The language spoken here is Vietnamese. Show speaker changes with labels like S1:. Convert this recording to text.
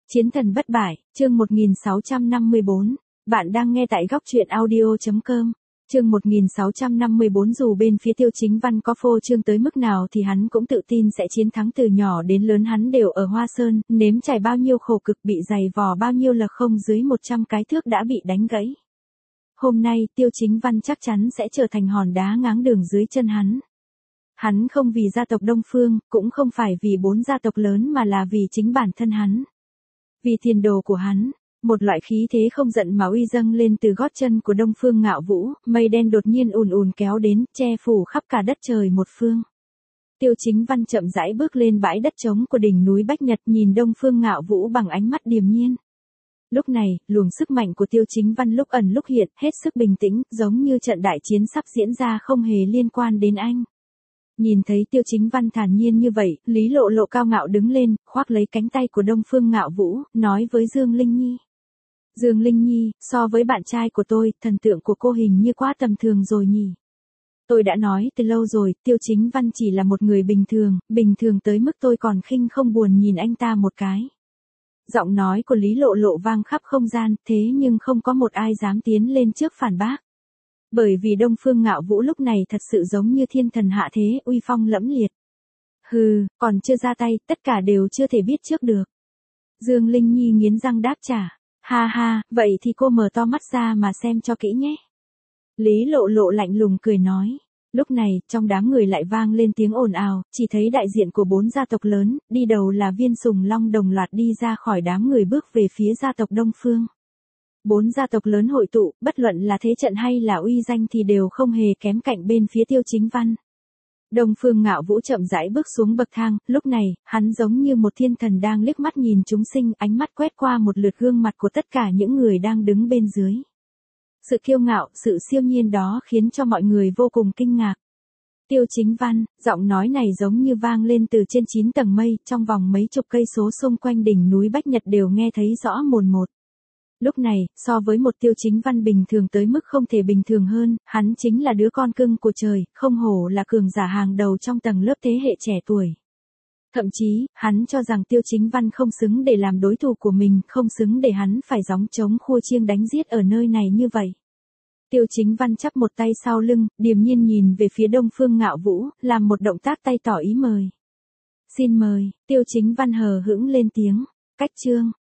S1: Chiến thần bất bại, chương 1654. Bạn đang nghe tại góc truyện audio.com. Chương 1654. Dù bên phía Tiêu Chính Văn có phô trương tới mức nào thì hắn cũng tự tin sẽ chiến thắng. Từ nhỏ đến lớn hắn đều ở Hoa Sơn, nếm trải bao nhiêu khổ cực, bị dày vò bao nhiêu là không dưới 100 cái thước đã bị đánh gãy. Hôm nay Tiêu Chính Văn chắc chắn sẽ trở thành hòn đá ngáng đường dưới chân hắn. Hắn không vì gia tộc Đông Phương, cũng không phải vì 4 gia tộc lớn mà là vì chính bản thân hắn. Vì tiền đồ của hắn, một loại khí thế không giận mà uy dâng lên từ gót chân của Đông Phương Ngạo Vũ, mây đen đột nhiên ùn ùn kéo đến, che phủ khắp cả đất trời một phương. Tiêu Chính Văn chậm rãi bước lên bãi đất trống của đỉnh núi Bách Nhật, nhìn Đông Phương Ngạo Vũ bằng ánh mắt điềm nhiên. Lúc này, luồng sức mạnh của Tiêu Chính Văn lúc ẩn lúc hiện, hết sức bình tĩnh, giống như trận đại chiến sắp diễn ra không hề liên quan đến anh. Nhìn thấy Tiêu Chính Văn thản nhiên như vậy, Lý Lộ Lộ cao ngạo đứng lên, khoác lấy cánh tay của Đông Phương Ngạo Vũ, nói với Dương Linh Nhi. Dương Linh Nhi, so với bạn trai của tôi, thần tượng của cô hình như quá tầm thường rồi nhỉ. Tôi đã nói từ lâu rồi, Tiêu Chính Văn chỉ là một người bình thường tới mức tôi còn khinh không buồn nhìn anh ta một cái. Giọng nói của Lý Lộ Lộ vang khắp không gian, thế nhưng không có một ai dám tiến lên trước phản bác. Bởi vì Đông Phương Ngạo Vũ lúc này thật sự giống như thiên thần hạ thế, uy phong lẫm liệt. Hừ, còn chưa ra tay, tất cả đều chưa thể biết trước được. Dương Linh Nhi nghiến răng đáp trả. Ha ha, vậy thì cô mở to mắt ra mà xem cho kỹ nhé. Lý Lộ Lộ lạnh lùng cười nói. Lúc này, trong đám người lại vang lên tiếng ồn ào, chỉ thấy đại diện của 4 gia tộc lớn, đi đầu là Viên Sùng Long đồng loạt đi ra khỏi đám người bước về phía gia tộc Đông Phương. 4 gia tộc lớn hội tụ, bất luận là thế trận hay là uy danh thì đều không hề kém cạnh bên phía Tiêu Chính Văn. Đông Phương Ngạo Vũ chậm rãi bước xuống bậc thang, lúc này, hắn giống như một thiên thần đang liếc mắt nhìn chúng sinh, ánh mắt quét qua một lượt gương mặt của tất cả những người đang đứng bên dưới. Sự kiêu ngạo, sự siêu nhiên đó khiến cho mọi người vô cùng kinh ngạc. Tiêu Chính Văn, giọng nói này giống như vang lên từ trên 9 tầng mây, trong vòng mấy chục cây số xung quanh đỉnh núi Bách Nhật đều nghe thấy rõ mồn một. Lúc này, so với một Tiêu Chính Văn bình thường tới mức không thể bình thường hơn, hắn chính là đứa con cưng của trời, không hổ là cường giả hàng đầu trong tầng lớp thế hệ trẻ tuổi. Thậm chí, hắn cho rằng Tiêu Chính Văn không xứng để làm đối thủ của mình, không xứng để hắn phải gióng trống khua chiêng đánh giết ở nơi này như vậy. Tiêu Chính Văn chắp một tay sau lưng, điềm nhiên nhìn về phía Đông Phương Ngạo Vũ, làm một động tác tay tỏ ý mời. Xin mời, Tiêu Chính Văn hờ hững lên tiếng. Cách chương.